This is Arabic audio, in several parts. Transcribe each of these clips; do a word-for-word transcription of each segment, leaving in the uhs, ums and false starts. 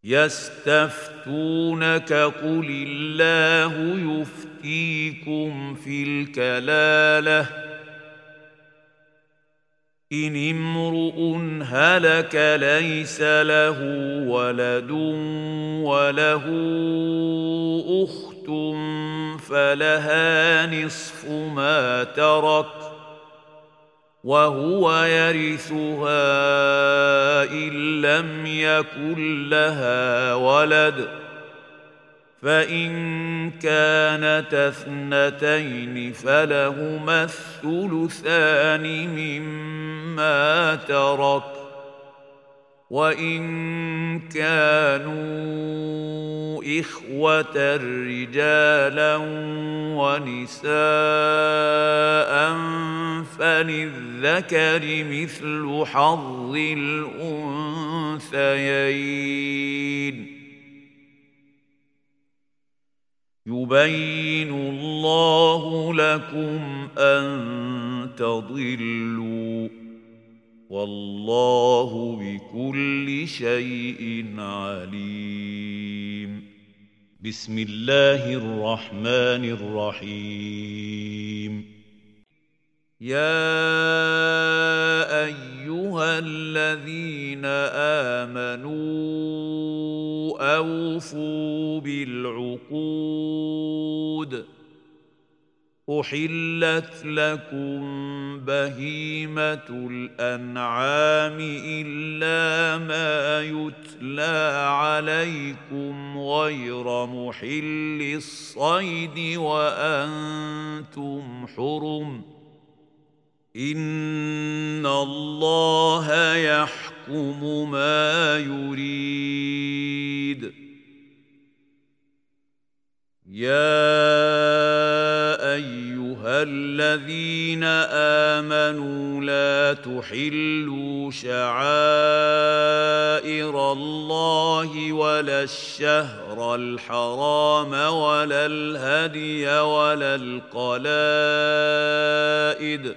يستفتونك قل الله يفتيكم في الكلالة إن امرؤ هلك ليس له ولد وله أخت فلها نصف ما ترك وهو يرثها إن لم يكن لها ولد فإن كانتا اثنتين فلهما الثلثان مما ترك وإن كانوا إخوة رجالا ونساء فللذكر مثل حظ الأنثيين يبين الله لكم أن تضلوا والله بكل شيء عليم. بسم الله الرحمن الرحيم. يا أيها الذين آمنوا أوفوا بالعقود أحلت لكم بهيمة الأنعام إلا ما يتلى عليكم غير محل الصيد وأنتم حرم إن الله يحكم ما يريد. يا أيها الذين آمنوا لا تحلوا شعائر الله ولا الشهر الحرام ولا الهدي ولا القلائد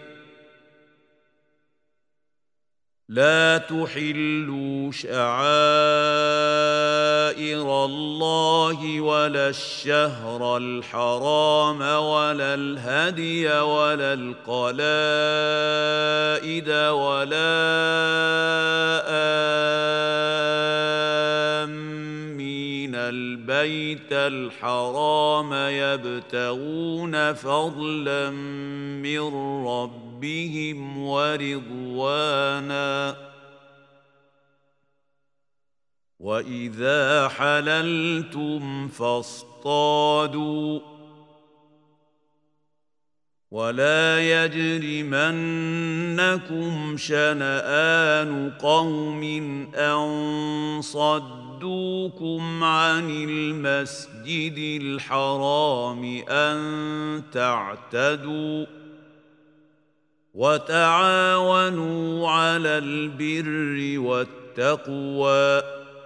لا تحلوا شعائر الله ولا الشهر الحرام ولا الهدي ولا القلائد ولا آمين البيت الحرام يبتغون فضلا من ربهم بهم ورضوانا وإذا حللتم فاصطادوا ولا يجرمنكم شنآن قوم أن صدوكم عن المسجد الحرام أن تعتدوا وتعاونوا على البر والتقوى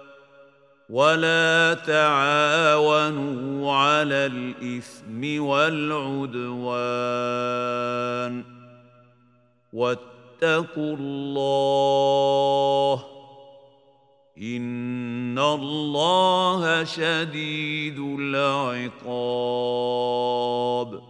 ولا تعاونوا على الإثم والعدوان واتقوا الله إن الله شديد العقاب.